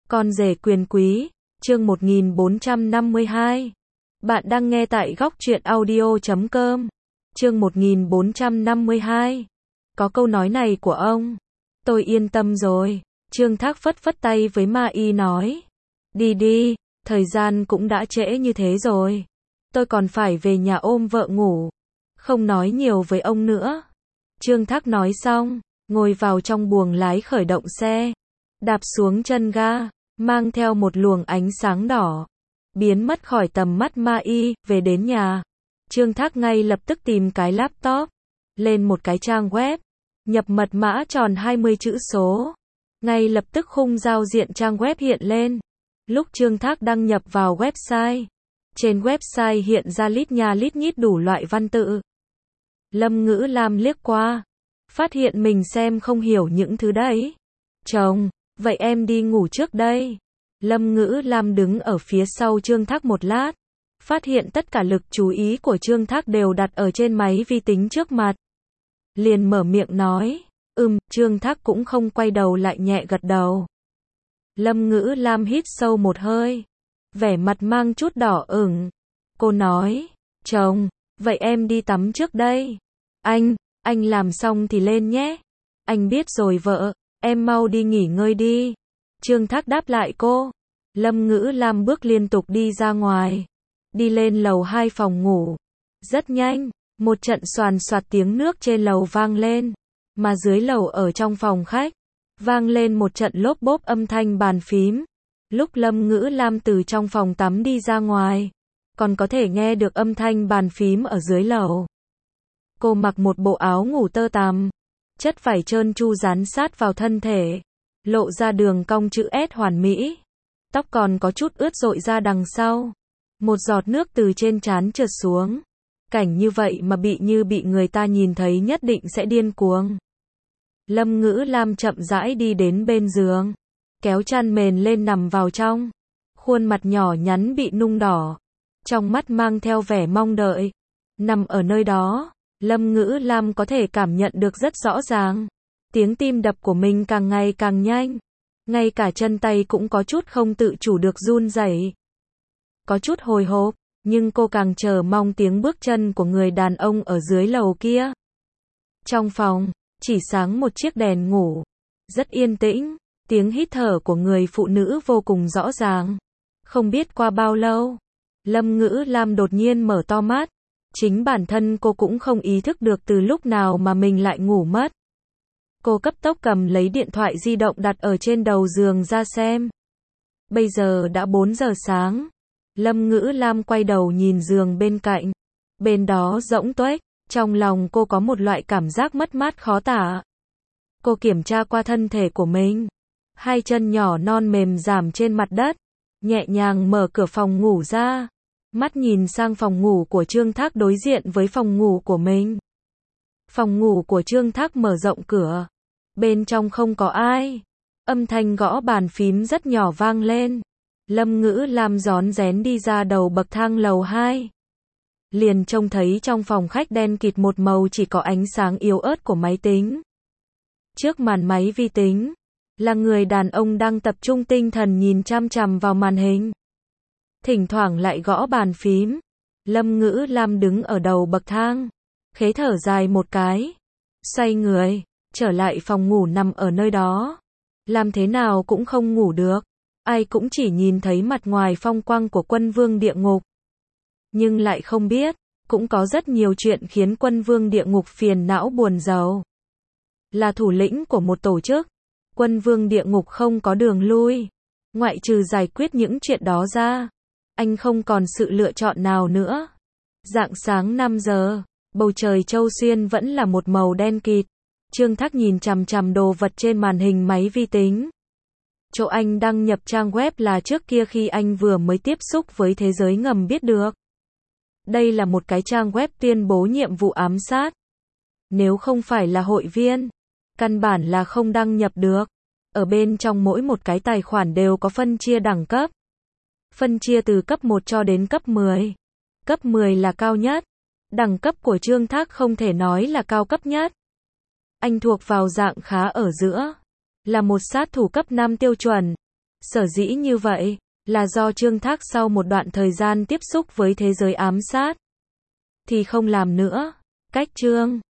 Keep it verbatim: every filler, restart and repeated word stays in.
Con rể quyền quý, chương một nghìn bốn trăm năm mươi hai. Bạn đang nghe tại góc truyện audio chấm com. Chương một nghìn bốn trăm năm mươi hai. Có câu nói này của ông, tôi yên tâm rồi. Trương Thác phất phất tay với Ma Y nói, đi đi, thời gian cũng đã trễ như thế rồi. Tôi còn phải về nhà ôm vợ ngủ. Không nói nhiều với ông nữa. Trương Thác nói xong, ngồi vào trong buồng lái khởi động xe, đạp xuống chân ga, mang theo một luồng ánh sáng đỏ, biến mất khỏi tầm mắt Ma Y. Về đến nhà, Trương Thác ngay lập tức tìm cái laptop, lên một cái trang web, nhập mật mã tròn hai mươi chữ số. Ngay lập tức khung giao diện trang web hiện lên. Lúc Trương Thác đăng nhập vào website, trên website hiện ra lít nha lít nhít đủ loại văn tự. Lâm Ngữ Lam liếc qua, phát hiện mình xem không hiểu những thứ đấy. Chồng, vậy em đi ngủ trước đây. Lâm Ngữ Lam đứng ở phía sau Trương Thác một lát, phát hiện tất cả lực chú ý của Trương Thác đều đặt ở trên máy vi tính trước mặt. Liền mở miệng nói, ừm, Trương Thác cũng không quay đầu lại nhẹ gật đầu. Lâm Ngữ Lam hít sâu một hơi, vẻ mặt mang chút đỏ ửng. Cô nói, chồng, vậy em đi tắm trước đây. Anh, anh làm xong thì lên nhé. Anh biết rồi vợ, em mau đi nghỉ ngơi đi. Trương Thác đáp lại cô. Lâm Ngữ Lam bước liên tục đi ra ngoài, đi lên lầu hai phòng ngủ. Rất nhanh, một trận xoàn xoạt tiếng nước trên lầu vang lên, mà dưới lầu ở trong phòng khách, vang lên một trận lốp bốp âm thanh bàn phím. Lúc Lâm Ngữ Lam từ trong phòng tắm đi ra ngoài, còn có thể nghe được âm thanh bàn phím ở dưới lầu. Cô mặc một bộ áo ngủ tơ tằm, chất vải trơn tru dán sát vào thân thể, lộ ra đường cong chữ S hoàn mỹ. Tóc còn có chút ướt rội ra đằng sau. Một giọt nước từ trên trán trượt xuống. Cảnh như vậy mà bị như bị người ta nhìn thấy nhất định sẽ điên cuồng. Lâm Ngữ Lam chậm rãi đi đến bên giường, kéo chăn mền lên nằm vào trong. Khuôn mặt nhỏ nhắn bị nung đỏ, trong mắt mang theo vẻ mong đợi. Nằm ở nơi đó, Lâm Ngữ Lam có thể cảm nhận được rất rõ ràng. Tiếng tim đập của mình càng ngày càng nhanh. Ngay cả chân tay cũng có chút không tự chủ được run rẩy. Có chút hồi hộp, nhưng cô càng chờ mong tiếng bước chân của người đàn ông ở dưới lầu kia. Trong phòng, chỉ sáng một chiếc đèn ngủ. Rất yên tĩnh, tiếng hít thở của người phụ nữ vô cùng rõ ràng. Không biết qua bao lâu, Lâm Ngữ Lam đột nhiên mở to mắt. Chính bản thân cô cũng không ý thức được từ lúc nào mà mình lại ngủ mất. Cô cấp tốc cầm lấy điện thoại di động đặt ở trên đầu giường ra xem. Bây giờ đã bốn giờ sáng. Lâm Ngữ Lam quay đầu nhìn giường bên cạnh. Bên đó rỗng tuếch, trong lòng cô có một loại cảm giác mất mát khó tả. Cô kiểm tra qua thân thể của mình. Hai chân nhỏ non mềm giảm trên mặt đất, nhẹ nhàng mở cửa phòng ngủ ra. Mắt nhìn sang phòng ngủ của Trương Thác đối diện với phòng ngủ của mình. Phòng ngủ của Trương Thác mở rộng cửa. Bên trong không có ai. Âm thanh gõ bàn phím rất nhỏ vang lên. Lâm Ngữ Lam rón rén đi ra đầu bậc thang lầu hai. Liền trông thấy trong phòng khách đen kịt một màu, chỉ có ánh sáng yếu ớt của máy tính. Trước màn máy vi tính, là người đàn ông đang tập trung tinh thần nhìn chăm chằm vào màn hình. Thỉnh thoảng lại gõ bàn phím. Lâm Ngữ Lam đứng ở đầu bậc thang, khẽ thở dài một cái, xoay người, trở lại phòng ngủ nằm ở nơi đó. Làm thế nào cũng không ngủ được, ai cũng chỉ nhìn thấy mặt ngoài phong quang của Quân Vương Địa Ngục. Nhưng lại không biết, cũng có rất nhiều chuyện khiến Quân Vương Địa Ngục phiền não buồn rầu. Là thủ lĩnh của một tổ chức, Quân Vương Địa Ngục không có đường lui. Ngoại trừ giải quyết những chuyện đó ra, anh không còn sự lựa chọn nào nữa. Rạng sáng năm giờ, bầu trời Châu Xuyên vẫn là một màu đen kịt. Trương Thác nhìn chằm chằm đồ vật trên màn hình máy vi tính. Chỗ anh đăng nhập trang web là trước kia khi anh vừa mới tiếp xúc với thế giới ngầm biết được. Đây là một cái trang web tuyên bố nhiệm vụ ám sát. Nếu không phải là hội viên, căn bản là không đăng nhập được. Ở bên trong mỗi một cái tài khoản đều có phân chia đẳng cấp. Phân chia từ cấp một cho đến cấp mười. Cấp mười là cao nhất. Đẳng cấp của Trương Thác không thể nói là cao cấp nhất. Anh thuộc vào dạng khá ở giữa. Là một sát thủ cấp năm tiêu chuẩn. Sở dĩ như vậy, là do Trương Thác sau một đoạn thời gian tiếp xúc với thế giới ám sát, thì không làm nữa. Cách Trương